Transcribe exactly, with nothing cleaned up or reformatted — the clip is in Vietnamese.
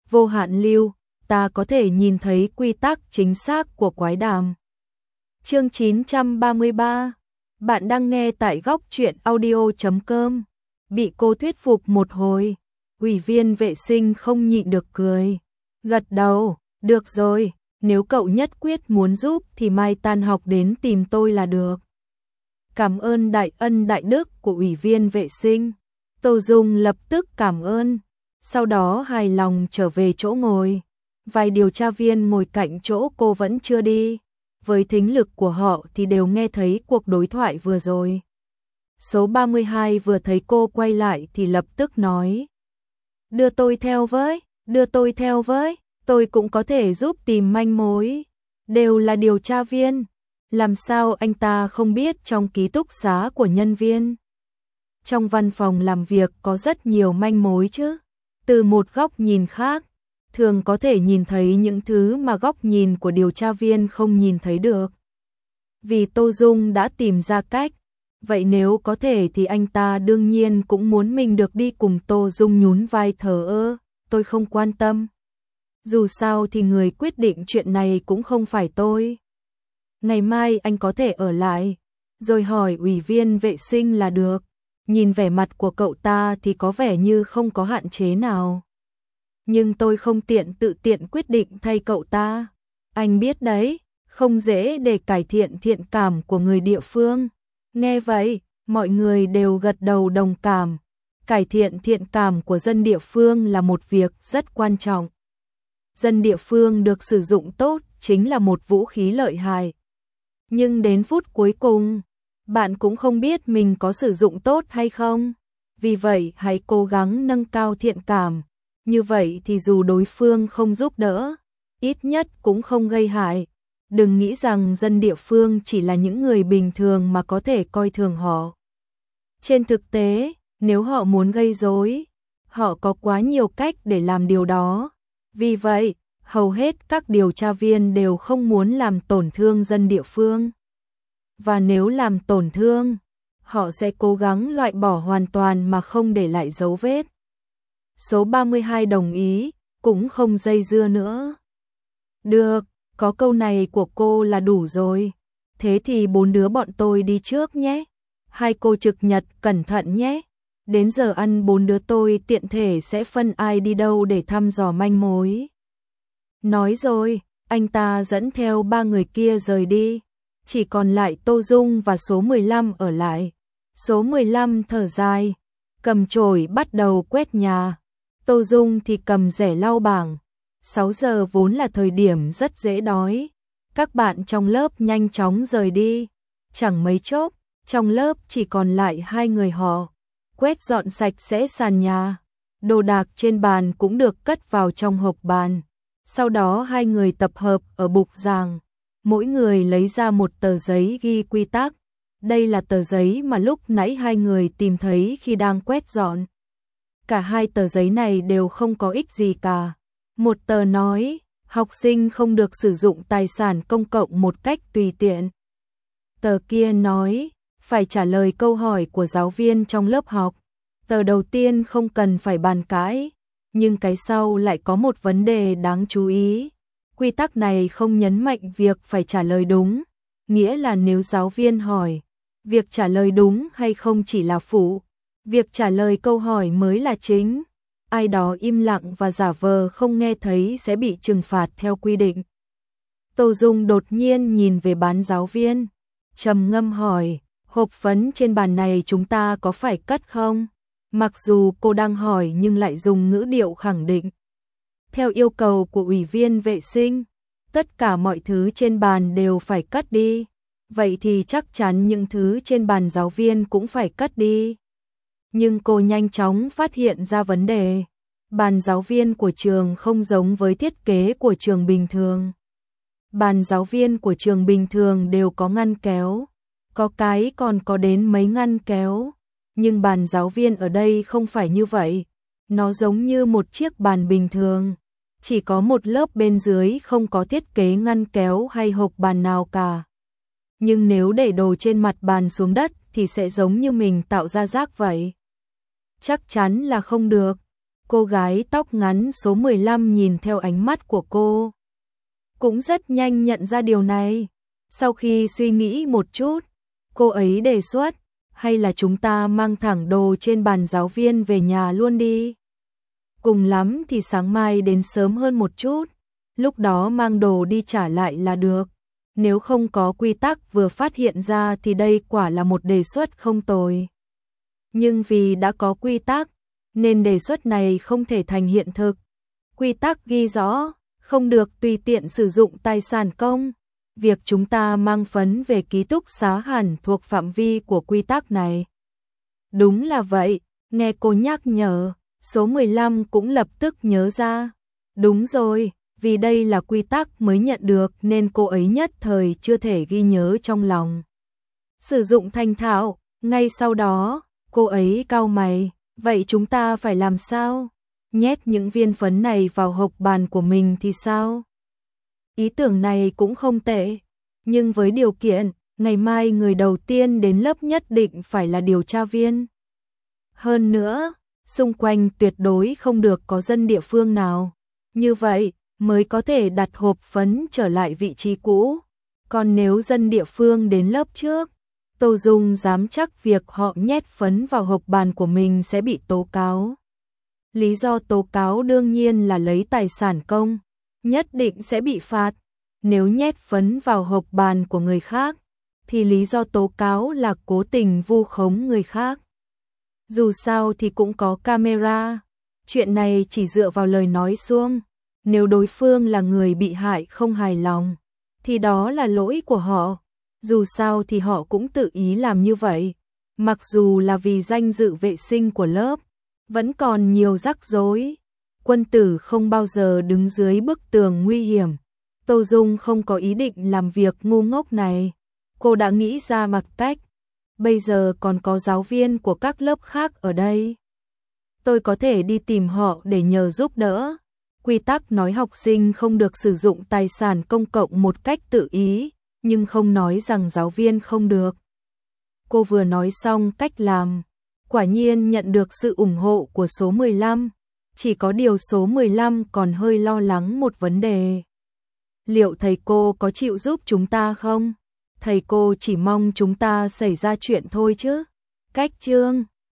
vô hạn lưu, ta có thể nhìn thấy quy tắc chính xác của quái đàm. Chương chín trăm ba mươi ba. Bạn đang nghe tại góc truyện audio chấm com. Bị cô thuyết phục một hồi, ủy viên vệ sinh không nhịn được cười. Gật đầu, được rồi, nếu cậu nhất quyết muốn giúp thì mai tan học đến tìm tôi là được. Cảm ơn đại ân đại đức của ủy viên vệ sinh. Tô Dung lập tức cảm ơn, sau đó hài lòng trở về chỗ ngồi. Vài điều tra viên ngồi cạnh chỗ cô vẫn chưa đi. Với thính lực của họ thì đều nghe thấy cuộc đối thoại vừa rồi. Số ba mươi hai vừa thấy cô quay lại thì lập tức nói. Đưa tôi theo với, đưa tôi theo với, tôi cũng có thể giúp tìm manh mối. Đều là điều tra viên, làm sao anh ta không biết trong ký túc xá của nhân viên. Trong văn phòng làm việc có rất nhiều manh mối chứ. Từ một góc nhìn khác, thường có thể nhìn thấy những thứ mà góc nhìn của điều tra viên không nhìn thấy được. Vì Tô Dung đã tìm ra cách, vậy nếu có thể thì anh ta đương nhiên cũng muốn mình được đi cùng Tô Dung nhún vai thờ ơ, tôi không quan tâm. Dù sao thì người quyết định chuyện này cũng không phải tôi. Ngày mai anh có thể ở lại, rồi hỏi ủy viên vệ sinh là được. Nhìn vẻ mặt của cậu ta thì có vẻ như không có hạn chế nào. Nhưng tôi không tiện tự tiện quyết định thay cậu ta. Anh biết đấy, không dễ để cải thiện thiện cảm của người địa phương. Nghe vậy, mọi người đều gật đầu đồng cảm. Cải thiện thiện cảm của dân địa phương là một việc rất quan trọng. Dân địa phương được sử dụng tốt chính là một vũ khí lợi hại. Nhưng đến phút cuối cùng, bạn cũng không biết mình có sử dụng tốt hay không. Vì vậy hãy cố gắng nâng cao thiện cảm. Như vậy thì dù đối phương không giúp đỡ, ít nhất cũng không gây hại. Đừng nghĩ rằng dân địa phương chỉ là những người bình thường mà có thể coi thường họ. Trên thực tế, nếu họ muốn gây rối, họ có quá nhiều cách để làm điều đó. Vì vậy, hầu hết các điều tra viên đều không muốn làm tổn thương dân địa phương. Và nếu làm tổn thương, họ sẽ cố gắng loại bỏ hoàn toàn mà không để lại dấu vết. Số ba mươi hai đồng ý, cũng không dây dưa nữa. Được, có câu này của cô là đủ rồi. Thế thì bốn đứa bọn tôi đi trước nhé. Hai cô trực nhật cẩn thận nhé. Đến giờ ăn bốn đứa tôi tiện thể sẽ phân ai đi đâu để thăm dò manh mối. Nói rồi, anh ta dẫn theo ba người kia rời đi. Chỉ còn lại Tô Dung và số mười lăm ở lại. Số mười lăm thở dài, cầm chổi bắt đầu quét nhà. Tô Dung thì cầm rẻ lau bảng. sáu giờ vốn là thời điểm rất dễ đói. Các bạn trong lớp nhanh chóng rời đi. Chẳng mấy chốc, trong lớp chỉ còn lại hai người họ. Quét dọn sạch sẽ sàn nhà. Đồ đạc trên bàn cũng được cất vào trong hộp bàn. Sau đó hai người tập hợp ở bục giảng. Mỗi người lấy ra một tờ giấy ghi quy tắc. Đây là tờ giấy mà lúc nãy hai người tìm thấy khi đang quét dọn. Cả hai tờ giấy này đều không có ích gì cả. Một tờ nói, học sinh không được sử dụng tài sản công cộng một cách tùy tiện. Tờ kia nói, phải trả lời câu hỏi của giáo viên trong lớp học. Tờ đầu tiên không cần phải bàn cãi, nhưng cái sau lại có một vấn đề đáng chú ý. Quy tắc này không nhấn mạnh việc phải trả lời đúng, nghĩa là nếu giáo viên hỏi, việc trả lời đúng hay không chỉ là phụ, việc trả lời câu hỏi mới là chính. Ai đó im lặng và giả vờ không nghe thấy sẽ bị trừng phạt theo quy định. Tô Dung đột nhiên nhìn về bán giáo viên, trầm ngâm hỏi, hộp phấn trên bàn này chúng ta có phải cất không? Mặc dù cô đang hỏi nhưng lại dùng ngữ điệu khẳng định. Theo yêu cầu của ủy viên vệ sinh, tất cả mọi thứ trên bàn đều phải cất đi. Vậy thì chắc chắn những thứ trên bàn giáo viên cũng phải cất đi. Nhưng cô nhanh chóng phát hiện ra vấn đề. Bàn giáo viên của trường không giống với thiết kế của trường bình thường. Bàn giáo viên của trường bình thường đều có ngăn kéo. Có cái còn có đến mấy ngăn kéo. Nhưng bàn giáo viên ở đây không phải như vậy. Nó giống như một chiếc bàn bình thường. Chỉ có một lớp bên dưới không có thiết kế ngăn kéo hay hộp bàn nào cả. Nhưng nếu để đồ trên mặt bàn xuống đất thì sẽ giống như mình tạo ra rác vậy. Chắc chắn là không được. Cô gái tóc ngắn số mười lăm nhìn theo ánh mắt của cô, cũng rất nhanh nhận ra điều này. Sau khi suy nghĩ một chút, cô ấy đề xuất, hay là chúng ta mang thẳng đồ trên bàn giáo viên về nhà luôn đi. Cùng lắm thì sáng mai đến sớm hơn một chút, lúc đó mang đồ đi trả lại là được. Nếu không có quy tắc vừa phát hiện ra thì đây quả là một đề xuất không tồi. Nhưng vì đã có quy tắc, nên đề xuất này không thể thành hiện thực. Quy tắc ghi rõ, không được tùy tiện sử dụng tài sản công. Việc chúng ta mang phấn về ký túc xá hẳn thuộc phạm vi của quy tắc này. Đúng là vậy, nghe cô nhắc nhở, số mười lăm cũng lập tức nhớ ra. Đúng rồi, vì đây là quy tắc mới nhận được nên cô ấy nhất thời chưa thể ghi nhớ trong lòng. Sử dụng thành thạo, ngay sau đó, cô ấy cau mày, vậy chúng ta phải làm sao? Nhét những viên phấn này vào hộp bàn của mình thì sao? Ý tưởng này cũng không tệ, nhưng với điều kiện, ngày mai người đầu tiên đến lớp nhất định phải là điều tra viên. Hơn nữa, xung quanh tuyệt đối không được có dân địa phương nào. Như vậy, mới có thể đặt hộp phấn trở lại vị trí cũ. Còn nếu dân địa phương đến lớp trước, Tô Dung dám chắc việc họ nhét phấn vào hộp bàn của mình sẽ bị tố cáo. Lý do tố cáo đương nhiên là lấy tài sản công, nhất định sẽ bị phạt. Nếu nhét phấn vào hộp bàn của người khác, thì lý do tố cáo là cố tình vu khống người khác. Dù sao thì cũng có camera, chuyện này chỉ dựa vào lời nói suông. Nếu đối phương là người bị hại không hài lòng, thì đó là lỗi của họ. Dù sao thì họ cũng tự ý làm như vậy. Mặc dù là vì danh dự vệ sinh của lớp, vẫn còn nhiều rắc rối. Quân tử không bao giờ đứng dưới bức tường nguy hiểm. Tô Dung không có ý định làm việc ngu ngốc này. Cô đã nghĩ ra mặt cách. Bây giờ còn có giáo viên của các lớp khác ở đây. Tôi có thể đi tìm họ để nhờ giúp đỡ. Quy tắc nói học sinh không được sử dụng tài sản công cộng một cách tự ý, nhưng không nói rằng giáo viên không được. Cô vừa nói xong cách làm, quả nhiên nhận được sự ủng hộ của số mười lăm. Chỉ có điều số mười lăm còn hơi lo lắng một vấn đề. Liệu thầy cô có chịu giúp chúng ta không? Thầy cô chỉ mong chúng ta xảy ra chuyện thôi chứ. Cách chương